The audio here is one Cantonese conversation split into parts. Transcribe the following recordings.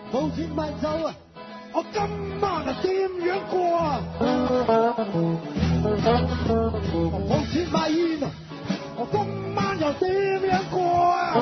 冇錢買酒啊！我今晚啊點樣過啊？冇錢買煙啊！我今晚又點樣過啊？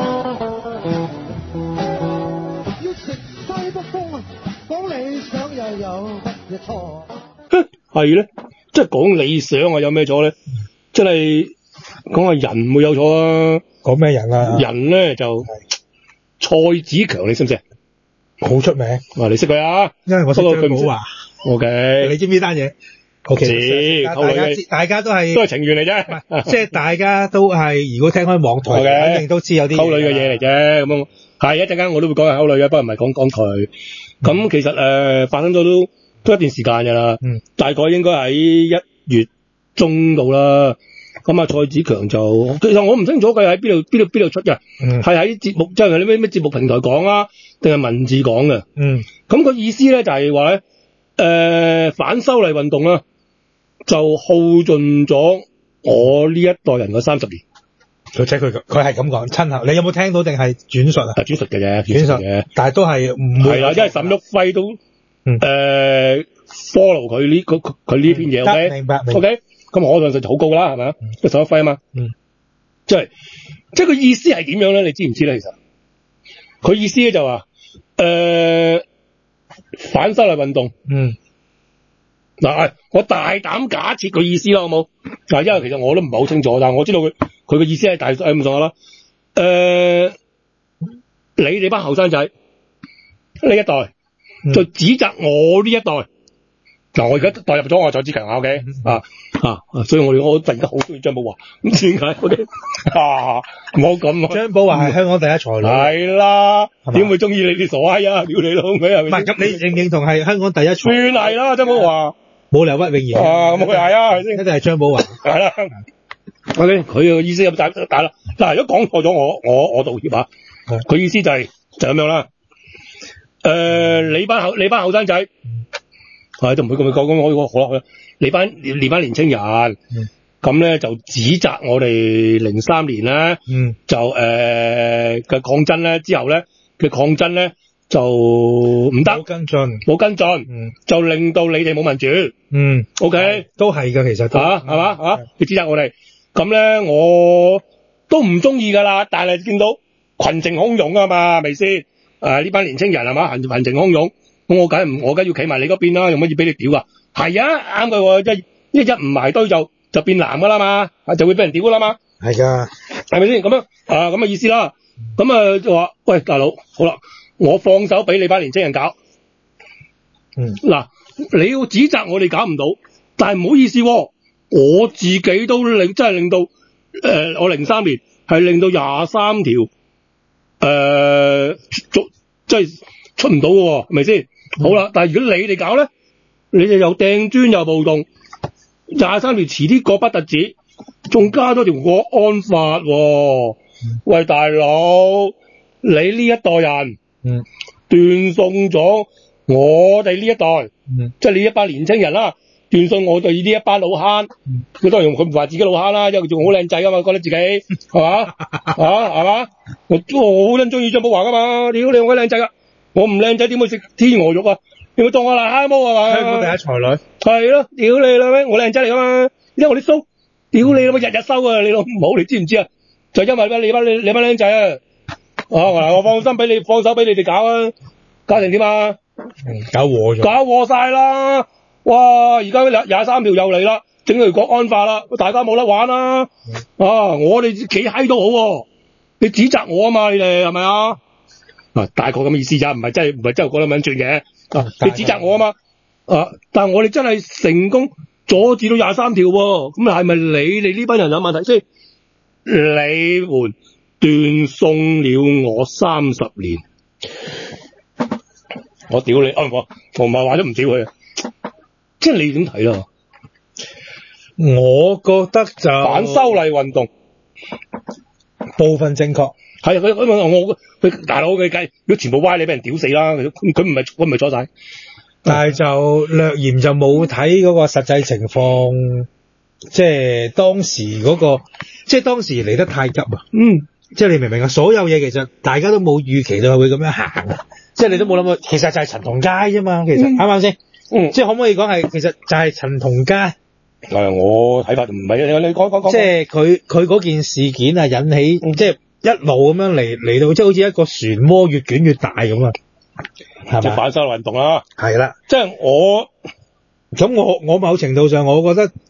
要食西北風啊！講理想又有乜嘢錯？ 係咧，即係講理想啊，有咩錯咧？真係講下人會有錯啊！ 講咩人啊？ 人咧就蔡子強，你識唔識？ 好出名， 你識佢啊？ 因為我識張寶華。 OK， 你知唔知單嘢？OK，大家都係情緣嚟啫， 即係大家都係如果聽開網台，肯定都知有啲溝女嘅嘢嚟啫。咁樣係一陣間我都會講下溝女嘅，不過唔係講佢。咁其實發生咗都一段時間㗎啦，大概應該喺1月中度啦。咁啊，蔡子強就其實我唔清楚佢喺邊度出嘅，係喺節目即係啲咩節目平台講啊，定係文字講嘅。咁個意思咧就係話咧，反修例運動啦，就耗盡咗我呢一代人嘅30年。 佢係咁講，親口。你有冇聽到定係轉述啊？ 轉述嘅啫，轉述嘅。 但係都係唔會。係啦， 因為沈旭輝都follow 佢呢篇嘢。OK， 明白。 OK，咁我相信就好高啦，係咪啊？沈旭輝啊嘛。即係佢意思係點樣咧？你知唔知咧？其實佢意思咧就話反修例運動。嗱，我大膽假設佢意思啦，好冇？嗱，因為其實我都唔係好清楚，但係我知道佢嘅意思係大咁上下啦。你哋班後生仔呢一代就指責我呢一代。嗱，我而家代入咗我蔡子強啊 ，OK 所以我突然間好中意張寶華，唔知點解 OK 唔好咁啊！ 張寶華係香港第一才女， 係啦，點會中意你哋傻閪啊？屌你老味係咪？ 唔係咁，你認唔認同係香港第一才？ 算係啦，張寶華冇理由屈永賢咁佢係啊，係先？ 一定係張寶華係啦。OK，佢嘅意思咁大啦。嗱，如果講錯咗，我道歉啊。佢意思就係咁樣啦。你班後生仔。都唔會咁講，好啦，你班年青人，咁咧就指責我哋03年咧，就嘅抗爭咧之後咧嘅抗爭咧就唔得，冇跟進，就令到你哋冇民主，OK， 都係㗎，其實係嘛，你指責我哋，咁咧我都唔中意噶啦，但係見到群情洶湧啊嘛，係咪先？呢班年青人係嘛，群情洶湧。咁我梗要企埋你嗰邊啦，用乜嘢俾你屌啊？係啊，啱嘅，一唔埋堆就變藍噶啦嘛，就會俾人屌噶啦嘛。 係㗎， 係咪先？咁樣咁嘅意思啦。咁就話，喂，大佬，好啦，我放手俾你班年青人搞。嗱，你要指責我哋搞唔到，但係唔好意思，我自己都真係令到我03年係令到23條即係出唔到嘅，係咪先？好啦，但係如果你哋搞咧，你哋又掟磚又暴動，23條遲啲過不特止，仲加咗條國安法喎。喂，大佬，你呢一代人，斷送咗我哋呢一代，即係你一班年青人啦，斷送我哋呢一班老坑。佢當然佢唔話自己老坑啦，因為佢仲好靚仔噶嘛，覺得自己係嘛係嘛？我好撚中意張寶華噶嘛，屌你好鬼靚仔噶！我唔靚仔點會食天鵝肉啊？你會當我癩蝦毛啊嘛？ 香港第一才女係咯，屌你啦咩？我靚仔嚟噶嘛？你睇我啲鬚，屌你啦咩？日日收啊！你老母你知唔知啊？就因為你班靚仔啊！我放手俾你哋搞啊！搞成點啊？ 搞禍晒啦！哇！而家23條又嚟啦，整條國安法啦，大家冇得玩啦！我哋企喺都好喎，你指責我啊嘛？你哋係咪啊？大概咁嘅意思咋，唔係真係覺得咁樣轉嘅。你指責我啊嘛，但係我哋真係成功阻止到23條喎，咁係咪你哋呢班人有問題先？你們斷送了我30年，我屌你！我唔係話咗唔屌佢，即係你點睇啦？ 我覺得就反修例運動部分正確。 係佢大佬佢計，如果全部歪你俾人屌死啦！佢唔係錯晒， 但係就略嫌就冇睇嗰個實際情況，即係當時嚟得太急啊！ 即係你明唔明啊？所有嘢其實大家都冇預期到係會咁樣行啊！即係你都冇諗過，其實就係陳同佳啫嘛。其實啱唔啱先？即係可唔可以講係其實就係陳同佳？ 我睇法唔係，你講。 即係佢嗰件事件啊，引起即係一路咁樣嚟到，即係好似一個漩渦越捲越大咁啊！ 即係反修例運動啦。 係啦， 即係我某程度上，我覺得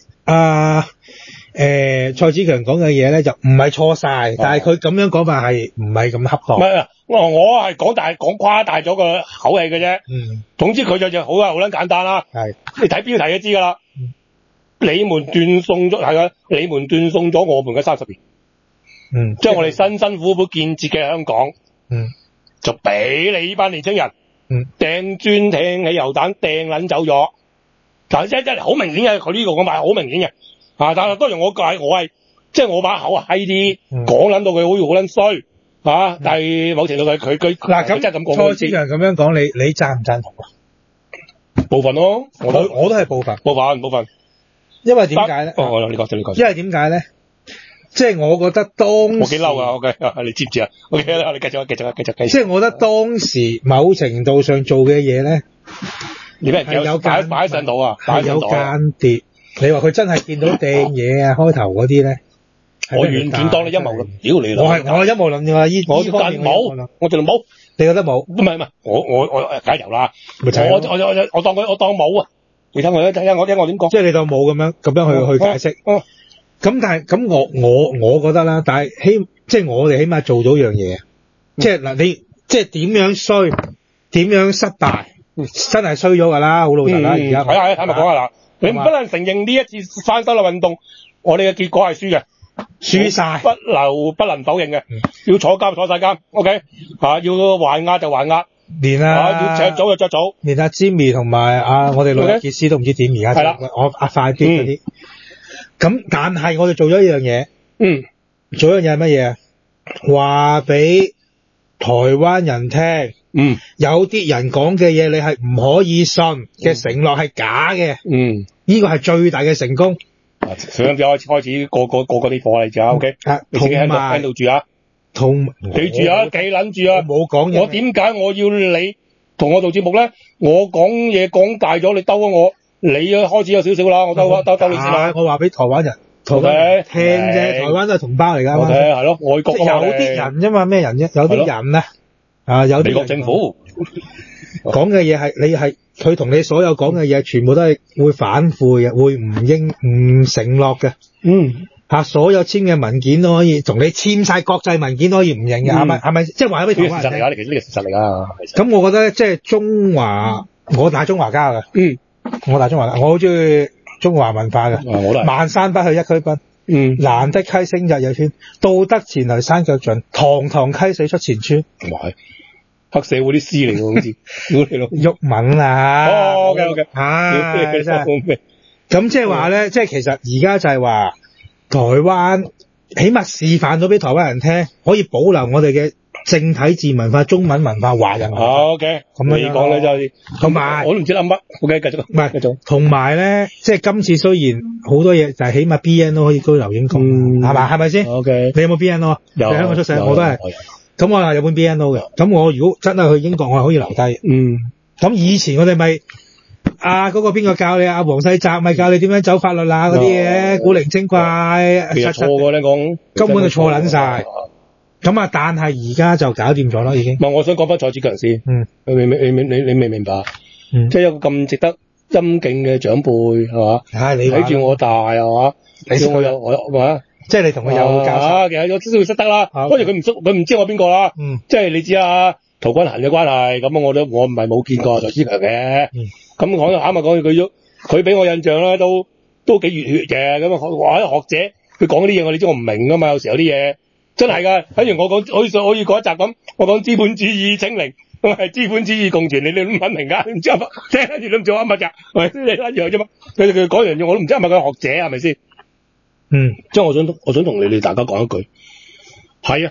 蔡子強講嘅嘢咧就唔係錯晒，但係佢咁樣講法係唔係咁恰當？ 唔係，我係講誇大咗個口氣嘅啫。總之佢就好撚簡單啦。係，你睇標題就知㗎啦。你們斷送咗我們嘅30年。將我哋辛辛苦苦建設嘅香港。就俾你呢班年青人。掟磚掟起油彈掟撚走咗。但係真係好明顯嘅，佢呢個講法係好明顯嘅。但係當然我係即係我把口閪啲，講撚到佢好似好撚衰。但係某程度佢嗱咁真係咁講。 蔡子強咁樣講，你贊唔贊同啊？ 部分咯，我都係部分。因為點解咧？ 你講。 因為點解咧？即係我覺得當時我幾嬲啊！ OK， 你接住啊 ！OK， 你繼續。 即係我覺得當時某程度上做嘅嘢咧， 你俾人有擺喺上度啊， 係有間諜。你話佢真係見到掟嘢啊，開頭嗰啲咧， 我完全當你陰謀論，屌你啦！ 我陰謀論㗎嘛， 我冇，我盡量冇。 你覺得冇？ 唔係，我梗係有啦。我當冇啊！你睇我點講？ 即係你當冇咁樣去解釋。咁但係咁我覺得啦，但係即係我哋起碼做到樣嘢，即係嗱你即係點樣衰，點樣失敗，真係衰咗㗎啦，好老實啦。而家係坦白講下嗱，你唔能承認呢一次反修例運動，我哋嘅結果係輸嘅，輸晒，不能否認嘅，要坐監坐晒監 ，OK， 要還押就還押， 連要着早就着早， 連阿 Jimmy 同埋我哋老傑斯都唔知點而家，係啦，我快啲嗰啲。咁但係我哋做咗一樣嘢，做一樣嘢係乜嘢啊？話俾台灣人聽，有啲人講嘅嘢你係唔可以信嘅承諾係假嘅，呢個係最大嘅成功。 上次開始個啲貨嚟咋 ，OK？ 你自己喺度住啊，記住啊，記撚住啊， 冇講嘢。 我點解我要你同我做節目咧？我講嘢講大咗，你兜咗我。你開始有少少啦，我兜你先啦。 我話俾台灣人聽啫，台灣都係同胞嚟㗎。 係咯，外國有啲人啫嘛，咩人啫？有啲人咧，有啲美國政府講嘅嘢係佢同你所有講嘅嘢，全部都係會反悔嘅，會唔承諾嘅。所有簽嘅文件都可以同你簽晒國際文件都可以唔認嘅，係咪？即係話俾台灣人聽。呢個其實呢個事實嚟㗎。 咁我覺得即係中華，我大中華家㗎。我大中華，我好中意中華文化嘅。萬山不去一區奔，難得溪聲日夜穿，道德前來山腳盡，堂堂溪水出前村。 哇，黑社會啲詩嚟喎，好似鬱文啊。 OK， 真係。咁即係話咧，即係其實而家就係話台灣起碼示範到俾台灣人聽，可以保留我哋嘅正體字文化、中文文化、華人文化。 OK， 咁你講咧就係，同埋我都唔知諗乜。OK，繼續。唔係，繼續。 同埋咧，即係今次雖然好多嘢，但係起碼 BNO 可以居留英國，係嘛？係咪先 ？OK。 你有冇 BNO 啊？ 有。 你香港出世，我都係。咁我係有本 BNO 嘅。咁我如果真係去英國，我係可以留低。咁以前我哋咪嗰個邊個教你啊？黃世澤咪教你點樣走法律啊嗰啲嘢，古靈精怪。 其實錯嘅咧講， 根本就錯撚晒。咁但係而家就搞掂咗啦，已經。 唔係，我想講翻蔡子強先。你未明白？即係一個咁值得欽敬嘅長輩，係嘛？你睇住我大，係嘛？你叫我有係嘛？即係你同佢有交集，其實有都會識得啦。當然佢唔知我邊個啦。即係你知啊，陶君行嘅關係，咁我唔係冇見過蔡子強嘅。咁講啱咪講佢俾我印象咧都幾熱血嘅。咁話啲學者佢講啲嘢，我哋知我唔明噶嘛，有時有啲嘢。真係㗎，睇完我講，好似嗰一集咁，我講資本主義清零，係資本主義共存，你都唔肯明㗎，唔知係乜，聽跟住都唔知啱乜㗎，係咪先？你一樣啫嘛，佢講樣嘢我都唔知係咪佢學者係咪先？即係我想同你哋大家講一句，係啊，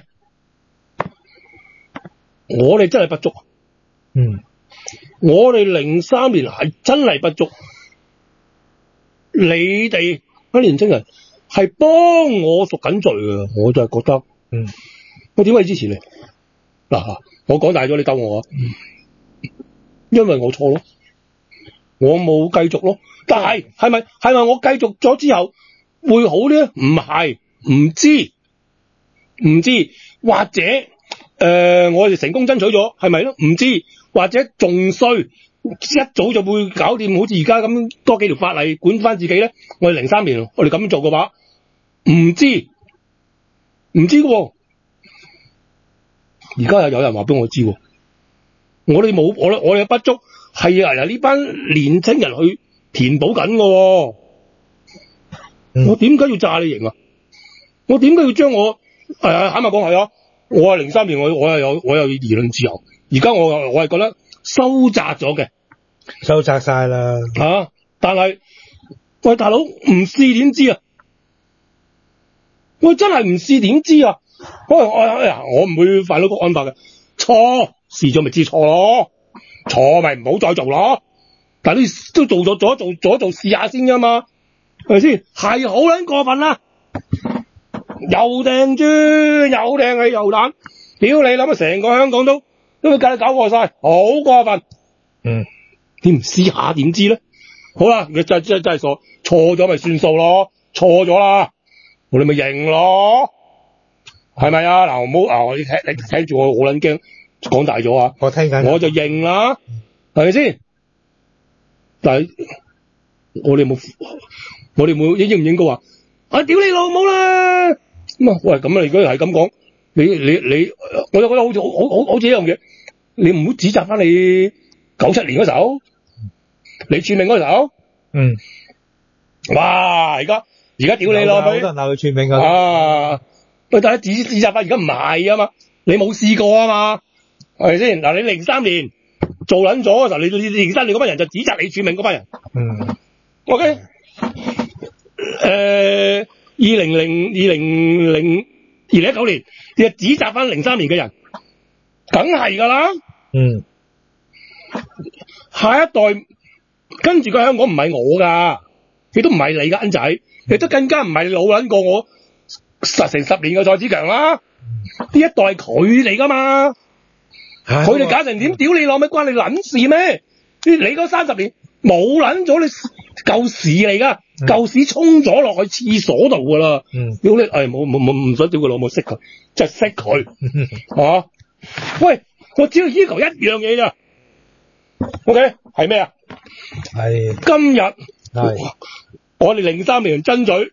我哋真係不足，我哋03年係真係不足，你哋啲年青人係幫我贖緊罪㗎，我就係覺得。 我點解要支持你？嗱，我講大咗，你兜我啊！因為我錯咯，我冇繼續咯。但係係咪我繼續咗之後會好呢？唔係，唔知，或者我哋成功爭取咗，係咪咯？唔知，或者仲衰，一早就會搞掂，好似而家咁多幾條法例管翻自己咧。我哋03年我哋咁樣做嘅話，唔知嘅喎。而家又有人話俾我知喎，我哋冇我哋嘅不足係由呢班年青人去填補緊嘅喎。我點解要詐你型啊？我點解要將我坦白講係啊？我係03年我有言論自由，而家我係覺得收窄咗嘅， 收窄晒啦嚇。但係喂大佬唔試點知啊？喂真係唔試點知啊？我唔會犯到國安法嘅，錯試咗咪知錯咯，錯咪唔好再做咯。但係你都做咗試下先㗎嘛，係咪先？係好撚過分啦！又掟磚，又掟汽油彈，屌你諗下成個香港都會計你搞過晒，好過分。你唔試下點知咧？好啦，你真係傻，錯咗咪算數咯，錯咗啦，我哋咪認咯。係咪啊？嗱，唔好你睇住我，好撚驚講大咗啊！ 我聽緊， 我就認啦，係咪先？但係我哋應唔應該話屌你老母啦？咁啊，喂，咁啊，如果係咁講，你，我就覺得好似一樣嘢，你唔好指責翻你97年嗰時候，你串名嗰時候，哇！而家屌你咯， 好多人鬧佢串名㗎啊！喂，但係指責法而家唔係啊嘛，你冇試過啊嘛，係咪先？嗱，你03年做撚咗嘅時候，你03年嗰班人就指責你串名嗰班人。OK， 2019年你就指責翻03年嘅人，梗係㗎啦。下一代跟住個香港唔係我㗎，亦都唔係你㗎，恩仔，亦都更加唔係你老撚過我。成10年嘅蔡子強啦，呢一代係佢嚟噶嘛，佢哋搞成點屌你老味關你撚事咩？你嗰30年冇撚咗你舊屎嚟噶，舊屎沖咗落去廁所度噶啦，屌你冇唔想屌佢老母識佢，即係識佢嚇。喂，我只要要求一樣嘢咋 ？OK 係咩啊？ 係今日我哋03年爭取。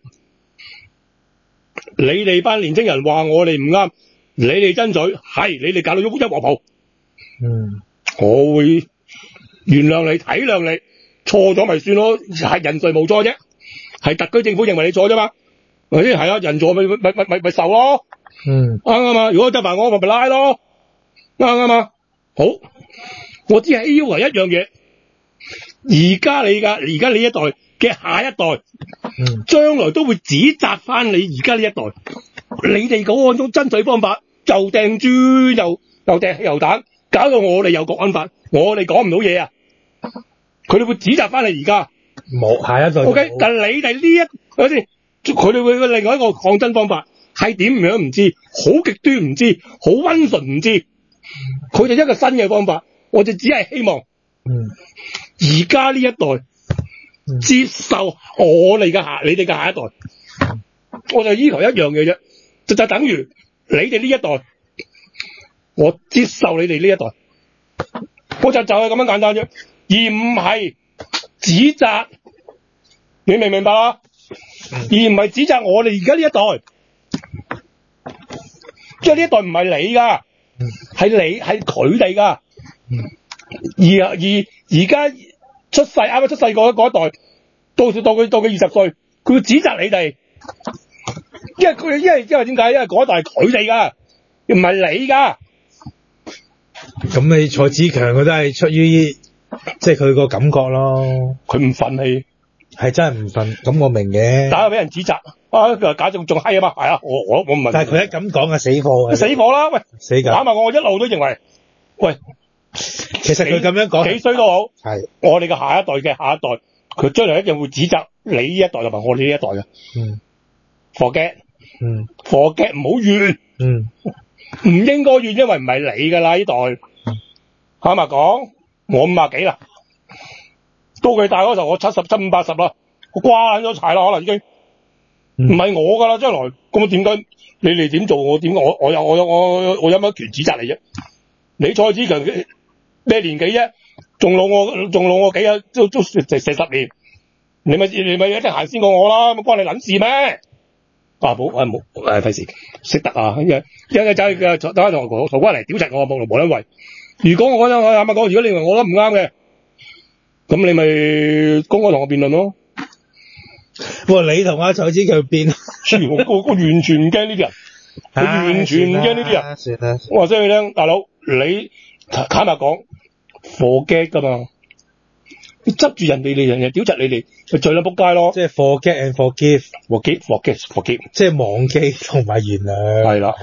你哋班年青人話我哋唔啱，你哋爭取係你哋搞到一鑊泡。我會原諒你體諒你，錯咗咪算咯，係人誰無錯啫，係特區政府認為你錯啫嘛，係咪先？係啊，人錯咪受咯，啱嘛？如果執埋我咪拉咯，啱嘛？好，我只係要求一樣嘢，而家你一代嘅下一代。將來都會指責翻你而家呢一代，你哋嗰種爭取方法又掟豬又掟汽油彈，搞到我哋又國安法，我哋講唔到嘢啊！佢哋會指責翻你而家冇下一代。 OK， 但係你哋呢係咪先？佢哋會另外一個抗爭方法係點樣唔知，好極端唔知，好溫順唔知，佢哋一個新嘅方法，我哋只係希望而家呢一代。接受我哋嘅你哋嘅下一代，我就要求一樣嘢啫，就等於你哋呢一代，我接受你哋呢一代，我就係咁樣簡單啫，而唔係指責，你明唔明白啊？而唔係指責我哋而家呢一代，即係呢一代唔係你噶，係佢哋噶，而家。啱啱出世嗰一代，到佢20歲，佢會指責你哋，因為點解？因為嗰一代係佢哋噶，唔係你噶。 咁你蔡子強佢都係出於即係佢個感覺咯， 佢唔憤氣， 係真係唔憤。咁我明嘅， 打俾人指責佢話假仲閪啊嘛，係啊，我唔問。 但係佢一咁講嘅死貨， 死貨啦，喂， 死㗎。 啱啊！我一路都認為，喂。 其實佢咁樣講幾衰都好， 係我哋嘅下一代，佢將來一定會指責你呢一代同埋我哋呢一代嘅。forget，唔好怨。 唔應該怨，因為唔係你㗎啦呢代。坦白講，我50幾啦，到佢大嗰時候我77、80啦，我瓜咗柴啦，可能已經唔係我㗎啦，將來咁點解你哋點做我點我有乜權指責你啫？你蔡子強咩年紀啫？仲老我幾啊？都成10年，你咪一定行先過我啦，關你撚事咩？冇費事識得啊！一陣走等下同曹關嚟屌柒我，無撚為。如果我覺得我啱啱講，如果你認為我覺得唔啱嘅，咁你咪公開同我辯論咯。 你同阿蔡子強辯， 我完全唔驚呢啲人，我完全唔驚呢啲人。 算啦。 我話聲你聽，大佬你坦白講 forget 㗎嘛？你執住人哋屌柒你哋，就最撚仆街咯。 即係 forget and forgive，forget， 即係忘記同埋原諒。 係啦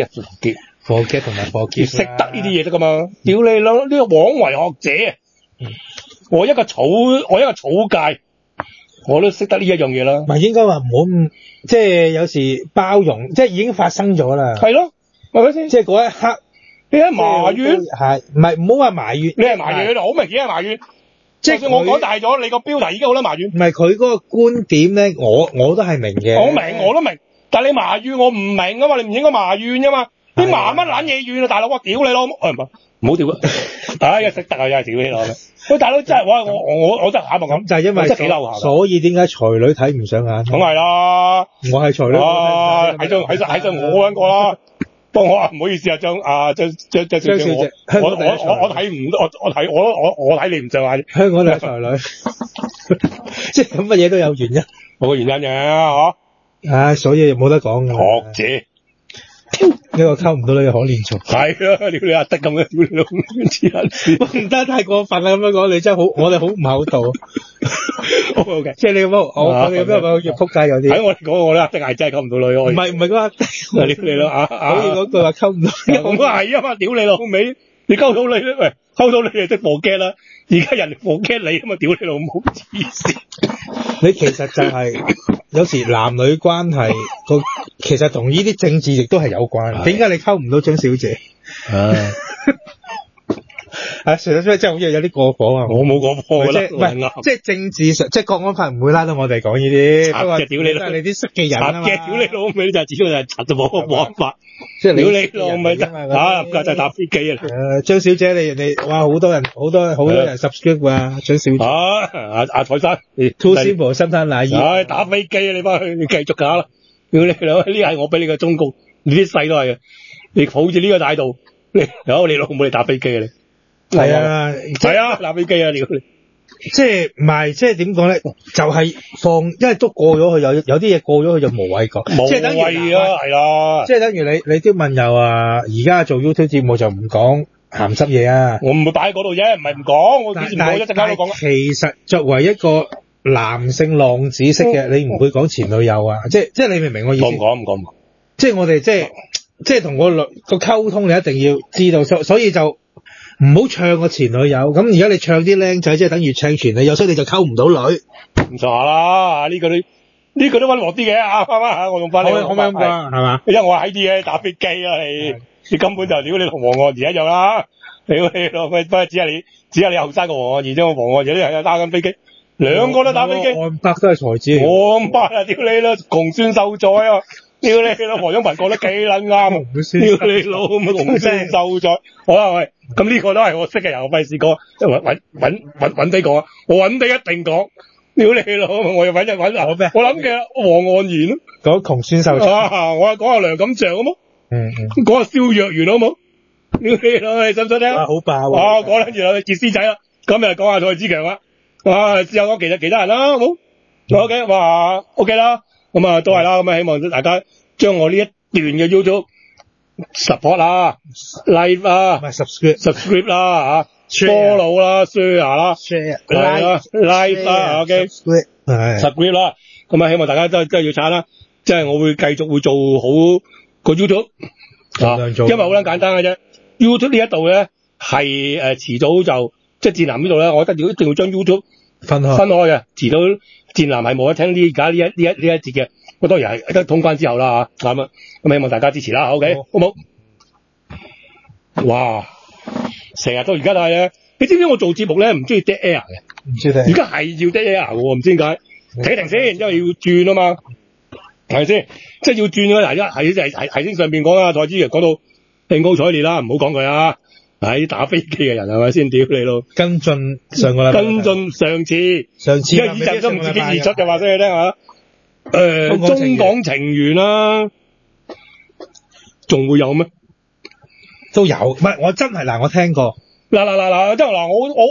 ，forget 同埋 forgive。 識得呢啲嘢得㗎嘛？屌你老呢個枉為學者，我一個草芥，我都識得呢一樣嘢啦。 唔係應該話唔好即係有時包容，即係已經發生咗啦。 係咯，係咪先？ 即係嗰一刻， 你係埋怨， 係唔係唔好話埋怨？ 你係埋怨，好明顯係埋怨。即係我講大咗，你個標題已經好多埋怨。 唔係佢嗰個觀點咧，我都係明嘅。 我都明，但係你埋怨我唔明啊嘛，你唔應該埋怨㗎嘛。你埋乜撚嘢怨啊，大佬！我屌你咯，唔好屌啊！大家識得啊，又係屌你咯。喂，大佬真係我真係坦白咁， 就係因為真係幾嬲下。 所以點解才女睇唔上眼？ 梗係啦， 我係才女。 喺上我揾過啦。不過我唔好意思啊，張小姐，我睇唔到，我睇你唔上眼。 香港嘅才女，即係咁乜嘢都有原因。 冇個原因嘅嚇。 唉，所以冇得講嘅。 學者。 呢個溝唔到你嘅可憐蟲。 係啊，屌你阿德咁嘅，屌你老黐撚線。 唔得，太過分啦！咁樣講，你真係好，我哋好唔厚道。 OK， 即係你咁樣，我哋咁樣講，要撲街有啲。 喺我哋講，我咧阿德係真係溝唔到女。 唔係嗰個， 屌你啦好似嗰句話溝唔到。 咁係啊嘛，屌你老味，你溝到你咧，喂，溝到你就識 forget 啦。而家人哋 forget 你啊嘛，屌你老母黐線。 你其實就係有時男女關係其實同呢啲政治亦都係有關。點解你溝唔到張小姐？算啦，真係好似有啲過火啊！ 我冇過火啦， 即係政治上，即係國安法唔會拉到我哋講呢啲。 不過屌你啦， 你啲識嘅人啊嘛。 屌你老味就係主要就係柒就冇國安法。 即係屌你老味真係真係搭飛機啊！ 張小姐你哇好多人 subscribe 啊，張小姐。 阿蔡生 ，too simple，心態難移。 打飛機啊！你翻去你繼續搞啦！屌你老味，呢係我俾你嘅忠告，你啲細都係啊！你抱住呢個態度，你老母你打飛機啊你！ 係啊， 打飛機啊！屌你！ 即係唔係即係點講咧？就係因為都過咗去，有啲嘢過咗去就無謂講，即係等於係啦， 即係等於你刁文又話而家做 YouTube 節目就唔講鹹濕嘢啊！ 我唔會擺喺嗰度啫，唔係唔講，我幾時冇一陣間都講。 其實作為一個男性浪子式嘅，你唔會講前女友啊？即係你明唔明我意思？ 唔講。 即係我哋即係同個溝通，你一定要知道，所以就。唔好唱個前女友，咁而家你唱啲僆仔，即係等於唱前女友，所以你就溝唔到女。 唔錯下啦，呢個都溫和啲嘅，啱啊！我用翻你， 可唔可以咁講？係嘛？ 因為我喺啲嘅打飛機啊，你根本就屌你同黃岸兒一樣啦！屌你老味，不過只係你後生個黃岸兒啫，我黃岸兒啲人又打緊飛機，兩個都打飛機。岸伯都係才子。岸伯啊，屌你啦，窮酸秀才啊！屌你老黃永平講得幾撚啱，屌你老母窮酸秀才。好啦，喂，咁呢個都係我識嘅人，我費事講，揾低講啊，我揾低一定講。屌你老母，我又揾咩？我諗嘅黃岸兒咯， 講窮酸秀才。 我講下梁錦祥好冇？講下蕭若元好冇？屌你老，你信唔信聽？ 好爆啊！講緊住啦，傑斯仔啦，今日講下蔡子強啦。之後講其他人啦，好冇？OK，哇 ，OK 啦。咁啊，都係啦，咁啊，希望大家將我呢一段嘅 YouTube support 啦、like 啦、subscribe 啦、follow 啦、share 啦、like 啦 ，OK，subscribe 啦。咁啊，希望大家都係要撐啦，即係我會繼續會做好個 YouTube 因為好撚簡單嘅啫。YouTube 呢一度咧係遲早就即係戰男呢度咧，我覺得如果一定要將 YouTube 分開嘅，遲早戰男係冇得聽而家呢一節嘅，我當然係得通關之後啦嚇，咁希望大家支持啦，OK，好冇？ 哇！成日到而家都係咧，你知唔知我做節目咧唔中意 dead air 嘅？ 唔知聽。 而家係要 dead air 嘅喎，唔知點解。停一停先，因為要轉啊嘛，係咪先？即係要轉嘅。嗱，而家係先上邊講啦，蔡之傑講到興高采烈啦，唔好講佢啊。係打飛機嘅人係咪先？屌你咯！ 跟進上個禮拜。跟進上次。 而家以陣都唔知幾時出，就話俾你聽嚇。中港情緣啦，仲會有咩？ 都有，唔係我真係嗱，我聽過。 嗱，即係嗱，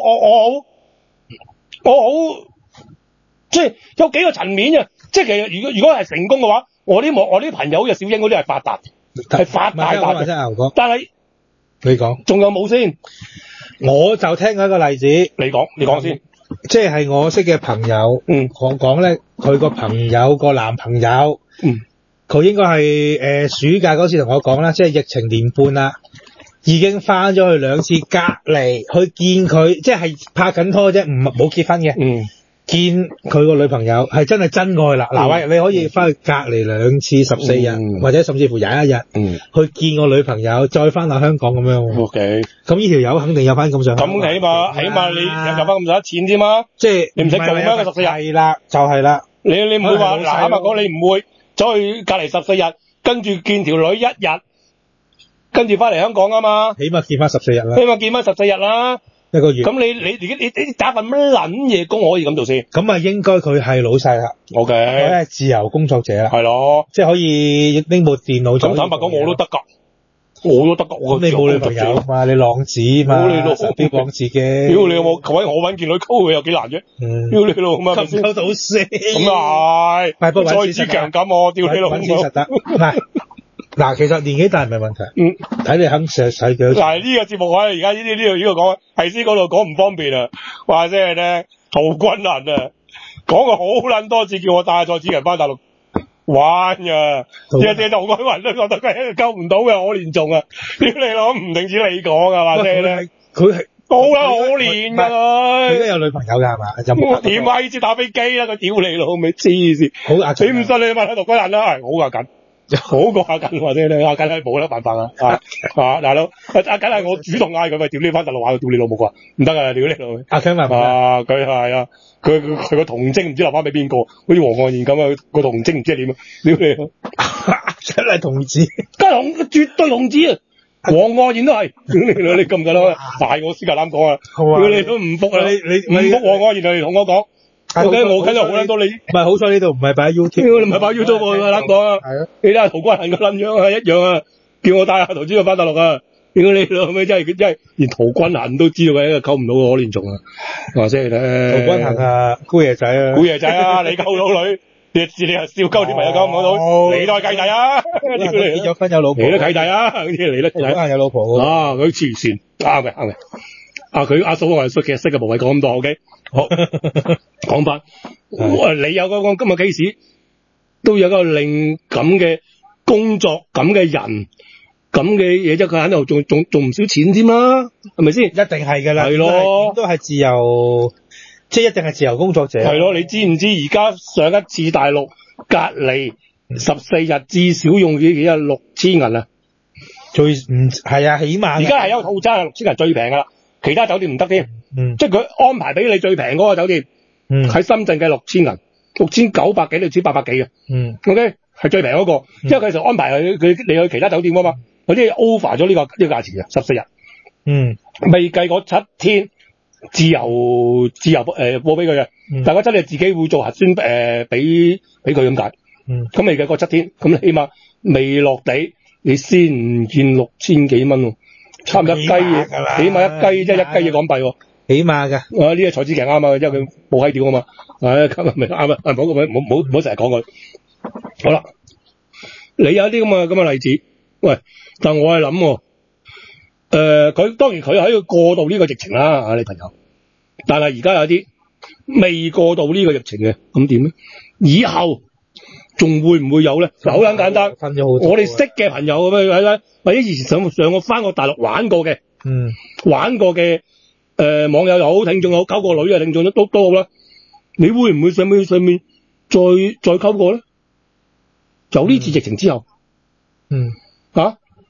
我好，即係有幾個層面嘅。即係其實如果係成功嘅話，我啲朋友好似小英嗰啲係發達，係發大達嘅。但係你講， 仲有冇先？ 我就聽過一個例子。 你講先。 即係我識嘅朋友，我講咧，佢個朋友個男朋友，佢應該係暑假嗰次同我講啦，即係疫情年半啦，已經翻咗去2次隔離去見佢，即係拍緊拖啫，冇結婚嘅。見佢個女朋友係真係真愛啦。嗱，喂，你可以翻去隔離2次14日，或者甚至乎21日，去見個女朋友，再翻到香港咁樣。 OK。 咁呢條友肯定有翻咁上下。 咁起碼你有翻咁上下錢添嘛？即係你唔使做咩個14日。 係啦，就係啦。 你唔會話嗱，坦白講，你唔會走去隔離14日，跟住見條女1日，跟住翻嚟香港啊嘛。 起碼見翻14日啦。 起碼見翻14日啦。 1個月。咁你打份乜撚嘢工可以咁做先？ 咁啊，應該佢係老細啦。 OK。 佢係自由工作者啦。 係咯。 即係可以拎部電腦做。 咁坦白講，我都得㗎。咁你冇女朋友嘛？你浪子嘛？標榜自己。 屌你有冇？我揾見女溝佢有幾難啫？屌你老母！ 溝到死。 咁啊係。再之強咁我屌你老母。 實得。嗱，其實年紀大唔係問題。睇你肯使幾多錢。 嗱，呢個節目我而家呢個講，係先嗰度講唔方便啊。話聲你聽，陶君行啊，講過好撚多次，叫我帶蔡子強翻大陸玩㗎。隻陶君行都覺得佢救唔到嘅可憐仲啊！屌你老，唔定止你講啊，話聲咧。佢係好啦，可憐㗎佢。 佢都有女朋友㗎係嘛？ 我點解知打飛機啦？佢屌你老味黐線。好壓緊。你唔信你問下陶君行啦，係好壓緊。好過阿緊或者你阿緊係冇得辦法啊！大佬阿緊係我主動嗌佢，咪屌你翻大陸玩，屌你老母啩？唔得啊！屌你老母！阿緊啊！佢係啊！佢個童貞唔知留翻俾邊個？好似黃岸賢咁啊！個童貞唔知係點啊！屌你！真係童子，絕對童子啊！黃岸賢都係，屌你老！你咁緊啦，大我先夠膽講啊！屌你都唔服啊！你唔服黃岸賢，你同我講。我梗係好撚多你，唔係好彩呢度唔係擺 YouTube， 你唔係擺 YouTube 我撚講啊！係啊，你睇下陶君行個撚樣啊，一樣啊，叫我帶下陶子去翻大陸啊！屌你老味真係連陶君行都知道佢溝唔到個可憐蟲啊！話聲你聽，陶君行啊，姑爺仔啊，你溝到女，你係笑鳩啲朋友溝唔到，你都係契弟啊！結咗婚有老婆，你都契弟啊！嗰啲你都契弟，陶君行有老婆啊！佢黐線，啱嘅。佢阿嫂我係其實識嘅，無謂講咁多 ，OK。好，講翻，你有個今日 case，都有個令咁嘅工作，咁嘅人，咁嘅嘢啫，佢肯定仲唔少錢添啦，係咪先？一定係㗎啦，係咯，都係自由，即係一定係自由工作者。係咯，你知唔知而家上一次大陸隔離14日，至少用幾多6000銀啊？最唔係啊，起碼而家係有套餐係6000銀最平㗎啦。其他酒店唔得添，即係佢安排俾你最平嗰個酒店，喺深圳嘅6000銀，6900幾到1800幾嘅，OK 係最平嗰個，因為佢就安排你去其他酒店啊嘛，嗰啲 over 咗呢個價錢嘅14日，未計嗰7天自由報俾佢嘅，但係嗰7日自己會做核酸俾佢咁解，咁未計嗰7天，咁起碼未落地你先唔見6000幾蚊喎。差唔多一雞嘢，起碼一雞即係一雞嘢港幣喎，起碼㗎。呢個蔡子強啱啊，因為佢冇閪屌啊嘛。今日咪啱啊，唔好成日講佢。好啦，你有啲咁嘅例子，喂，但我係諗，佢當然佢喺度過渡呢個疫情啦，你朋友。但係而家有啲未過渡呢個疫情嘅，咁點咧？以後仲會唔會有咧？嗱，好簡單，我哋識嘅朋友咁樣，或者以前上過翻過大陸玩過嘅，玩過嘅網友又好，聽眾又好，溝過女嘅聽眾都好啦。你會唔會上面再溝過咧？就呢次疫情之後，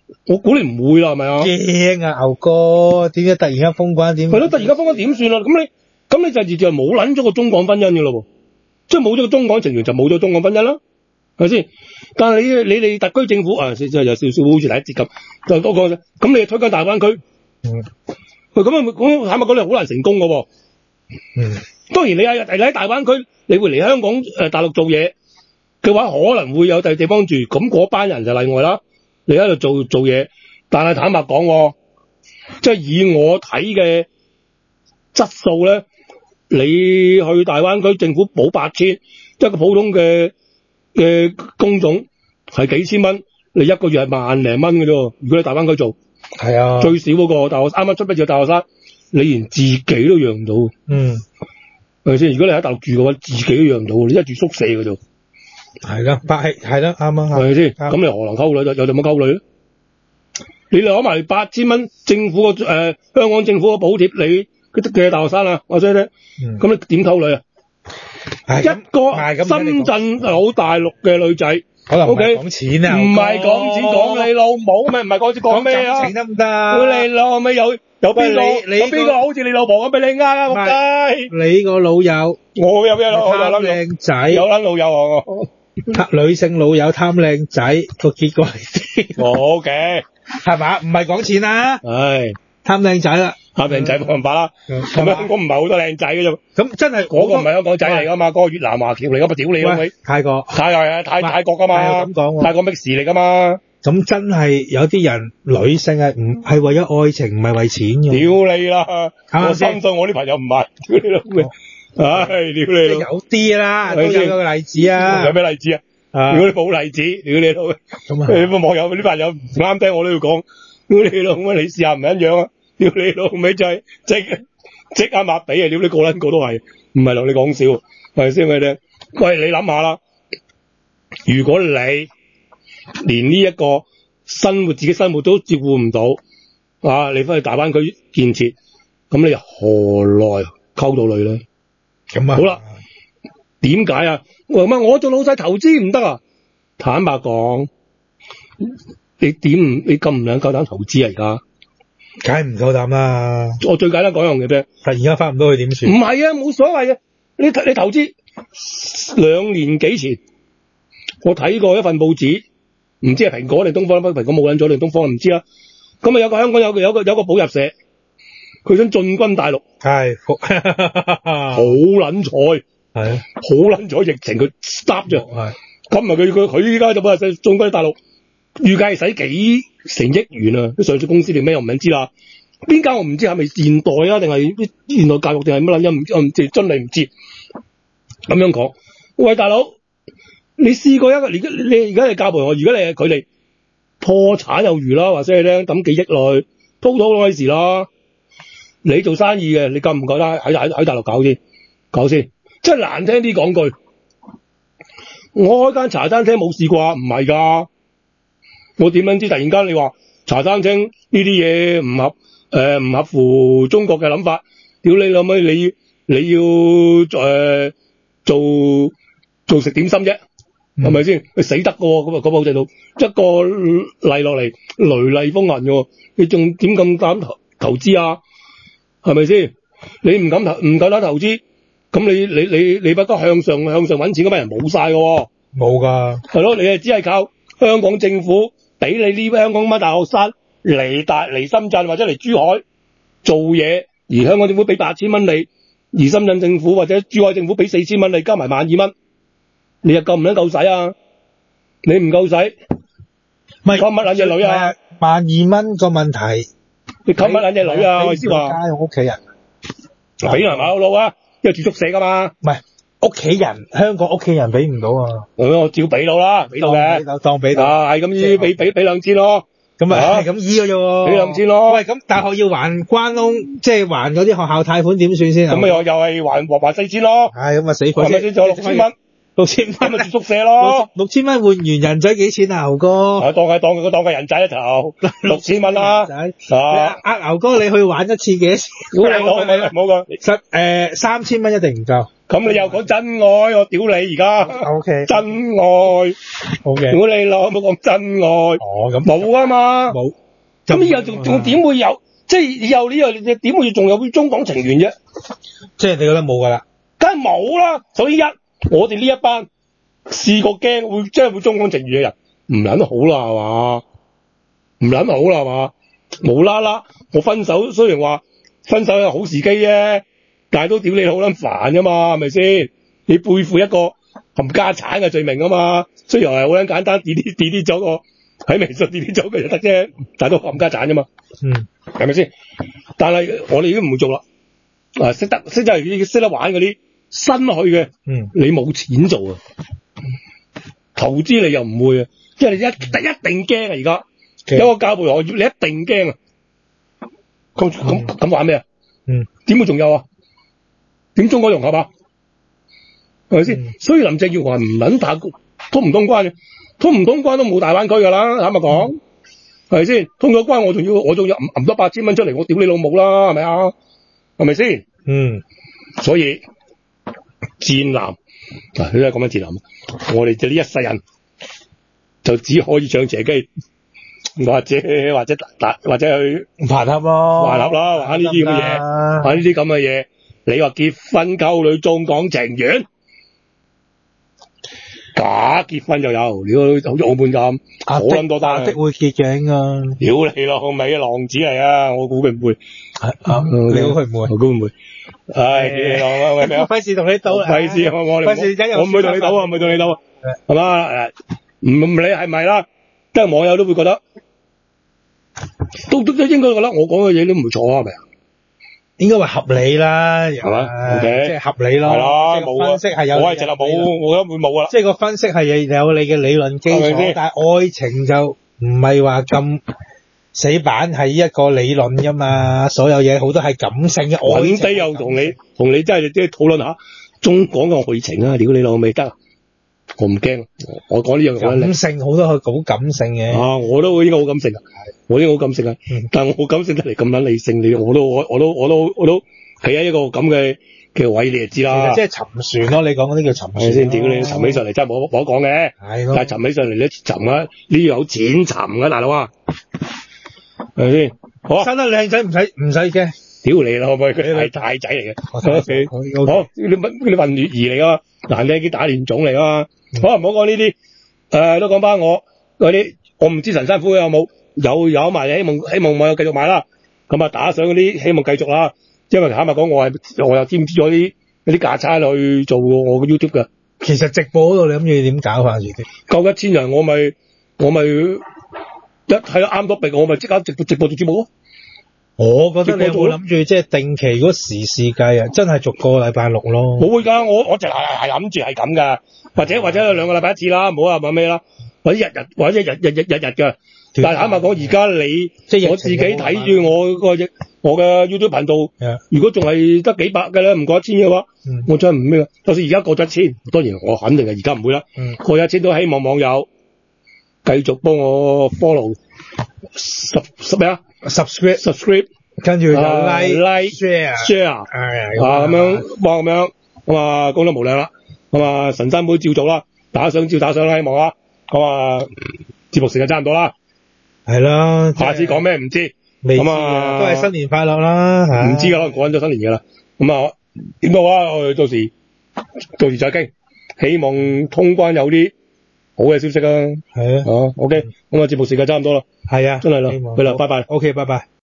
我估你唔會啦，係咪啊？ 驚啊，牛哥，點解突然間封關？點係咯，突然間封關點算啊？咁你就直接冇撚咗個中港婚姻嘅咯喎，即係冇咗個中港情緣就冇咗中港婚姻啦，係咪先？但係你哋特區政府即係有少少好似第一節咁，就多個咁你推緊大灣區，喂咁坦白講你好難成功嘅喎。當然你喺大灣區，你會嚟香港大陸做嘢嘅話，可能會有第二地方住，咁嗰班人就例外啦。你喺度做嘢，但係坦白講，即係以我睇嘅質素咧，你去大灣區政府補8000，即係個普通嘅工種係幾千蚊，你一個月係萬零蚊嘅啫。如果你大灣區做， 係啊， 最少嗰個大學啱啱出畢業嘅大學生，你連自己都養唔到，係咪先？如果你喺大陸住嘅話，自己都養唔到，你一住宿舍嘅啫。 係啦，係啦，啱啊， 係咪先？咁你何能溝女？有冇溝女咧？你攞埋8000蚊政府嘅香港政府嘅補貼，你嘅大學生啊，我想聽，咁你點溝女啊？一個深圳好大陸嘅女仔， 可能唔係講錢啊， 唔係講錢，講你老母咩？唔係講錢，講咩啊？ 講情得唔得？ 你老味有邊個好似你老婆咁俾你呃仆街？ 你個老友， 我有咩老友貪靚仔， 有撚老友我。 女性老友貪靚仔個結果係點？ 我嘅係嘛？唔係講錢啦， 唉， 貪靚仔啦， 貪靚仔冇辦法啦。咁香港唔係好多靚仔嘅啫。咁真係嗰個唔係香港仔嚟噶嘛？嗰個越南華僑嚟噶嘛？屌你老味！泰國噶嘛？ 咁講喎， 泰國 mix 嚟噶嘛？ 咁真係有啲人女性係唔係為咗愛情，唔係為錢嘅。 屌你啦！我相信我啲朋友唔係。屌你老味！唉，屌你老！ 有啲啦，都有個例子啊。 有咩例子啊？如果你冇例子，屌你老味！你個網友啲朋友唔啱聽，我都要講。屌你老味，你試下唔一樣啊！屌你老味就係即刻抹鼻啊！屌你個撚個都係，唔係同你講笑，係咪先佢哋？喂，你諗下啦，如果你連呢一個自己生活都照顧唔到，你翻去大灣區建設，咁你何來溝到女咧？ 咁啊， 好啦，點解啊？我做老細投資唔得啊？坦白講，你咁唔夠膽投資啊？而家梗係唔夠膽啦！ 我最簡單講樣嘢啫， 突然間翻唔到去點算？ 唔係啊，冇所謂嘅。你投資2年幾前，我睇過一份報紙，唔知係蘋果定東方，蘋果冇撚咗定東方唔知啦。咁啊有個香港有個補入社，佢想進軍大陸，係好撚彩，係好撚彩，疫情佢 stop 咗，係咁啊佢依家就補入社進軍大陸，預計係使幾成億元啊！啲上市公司定咩我唔知啦，邊間我唔知係咪現代啊定係現代教育定係乜撚嘢，我唔知，真係唔知。咁樣講，喂大佬，你試過你而家係教培我，如果你係佢哋破產有餘啦，話聲你聽，抌幾億落去，滔滔嗰時啦。你做生意嘅，你夠唔夠膽喺大陸搞先？即係難聽啲講句，我開間茶餐廳冇試過，唔係㗎。我點樣知？突然間你話茶餐廳呢啲嘢唔合乎中國嘅諗法，屌你老味，你要做食點心啫，係咪先？佢死得㗎喎，咁保證到一個例落嚟雷厲風行嘅，你仲點咁膽投資啊？係咪先？你唔夠膽投資，咁你不得向上揾錢嗰班人冇晒㗎，冇㗎，係咯？你係只係靠香港政府俾你呢香港班大學生嚟深圳或者嚟珠海做嘢，而香港政府俾8000蚊你，而深圳政府或者珠海政府俾4000蚊你，加埋12000蚊，你又夠唔夠使啊？你唔夠使，咪溝乜撚隻女啊？12000蚊個問題。你溝乜撚隻女啊？我意思話，屋企人俾人買路啊，因為住宿舍噶嘛。唔係屋企人，香港屋企人俾唔到啊。我照俾到啦，俾到嘅，當俾到。係咁依俾2000咯。咁係咁依嘅啫喎。俾2000咯。喂，咁大學要還關窿，即係還嗰啲學校貸款點算先？咁咪又係還4000咯。係咁啊，死鬼啫。係咪先？仲有6000蚊。6000蚊咪住宿舍咯，6000蚊換完人仔幾錢啊？牛哥，當個人仔一頭，6000蚊啦。牛哥，你去玩一次幾多錢？唔好講，3000蚊一定唔夠。 咁你又講真愛，我屌你而家。 O K。 真愛。 O K。 屌你老母講真愛。 哦，咁冇啊嘛。 冇。 咁以後仲點會有？即係以後呢樣你點會仲有中港情緣啫？ 即係你覺得冇㗎啦？ 梗係冇啦。所以我哋呢一班試過驚會即係會中港情緣嘅人，唔撚好啦係嘛？唔撚好啦係嘛？無啦啦，我分手雖然話分手係好時機啫，但係都屌你好撚煩㗎嘛，係咪先？你背負一個冚家產嘅罪名啊嘛，雖然係好撚簡單 delete 咗個喺微信 delete 咗佢就得啫，但係都冚家產啫嘛。係咪先？但係我哋已經唔會做啦。識得玩嗰啲新去嘅，你冇錢做啊，投資你又唔會啊，因為你一定驚啊而家。有個教培行業，你一定驚啊！咁玩咩啊？點會仲有啊？點中國融合啊？係咪先？所以林鄭月娥唔撚怕通唔通關嘅，通唔通關都冇大灣區㗎啦，坦白講，係咪先？通咗關我仲要揞多8000蚊出嚟，我屌你老母啦，係咪啊？係咪先？所以戰男嗱，你都係講緊戰男，我哋就呢一世人就只可以唱邪機。或者去爬塔咯， 玩呢啲咁嘅嘢，玩呢啲咁嘅嘢。你話結婚溝女中港情緣，假結婚就有，好似澳門咁，好撚多單。 阿的會結嘅應該。 屌你老味，浪子嚟啊！我估佢唔會。 你估佢唔會？ 我估唔會。唉，屌你老味咩？ 費事同你鬥啦。 費事我唔會同你鬥啊！唔會同你鬥啊！係嘛？唔理係咪啦，即係網友都會覺得。都應該覺得我講嘅嘢都唔錯啊，係咪啊？應該話合理啦，係嘛？即係合理咯。係啦，冇分析係有。我係直頭冇，我覺得會冇啦。即係個分析係有你嘅理論基礎，但係愛情就唔係話咁死板，係一個理論㗎嘛。所有嘢好多係感性嘅愛情。咁低又同你真係即係討論下中港嘅愛情啊！屌你老味得。我唔驚，我講呢樣嘢感性好多，好感性嘅。我都應該好感性啊，我應該好感性啊。但係我感性得嚟咁撚理性，我都企喺一個咁嘅位，你就知啦。其實即係沉船咯，你講嗰啲叫沉船。先屌你沉起上嚟真係冇得講嘅。係但係沉起上嚟咧沉啊，呢有錢沉㗎大佬啊，係咪先？好生得靚仔唔使驚。屌你啦，可唔可以？佢係太仔嚟嘅。好，你混血兒嚟㗎，難聽啲打亂種嚟㗎嘛。好，唔好講呢啲，都講翻我嗰啲，我唔知陳山虎有冇埋，希望網友繼續買啦。咁啊，打賞嗰啲希望繼續啦，因為坦白講，我又添咗啲架撐去做我嘅 YouTube 㗎。其實直播嗰度你諗住點搞法？夠1000人，我咪一係啦，啱多鼻，我咪即刻直播做節目咯。我覺得你有冇諗住即係定期嗰時事計啊？真係逐個禮拜錄咯。冇㗎，我淨係諗住係咁㗎，或者2個禮拜一次啦，唔好話咩啦，或者日日㗎。但係坦白講，而家你即係我自己睇住我嘅 YouTube 頻道，如果仲係得幾百嘅咧，唔過1000嘅話，我真係唔咩㗎。就算而家過咗1000，當然我肯定係而家唔會啦。過1000都希望網友繼續幫我 follow。subscribe 跟住就 like share 咁樣咁樣咁啊，功德無量啦。咁啊，神山妹照做啦，打賞照打賞啦，希望啊。咁啊，節目時間差唔多啦，係啦，下次講咩唔知，咁啊都係新年快樂啦，唔知可能過緊咗新年㗎啦。咁啊點都好啊，我哋到時再傾，希望通關有啲好嘅消息啊。係啊，OK，咁啊節目時間差唔多啦。係啊，真係啦，去啦，拜拜。OK，拜拜。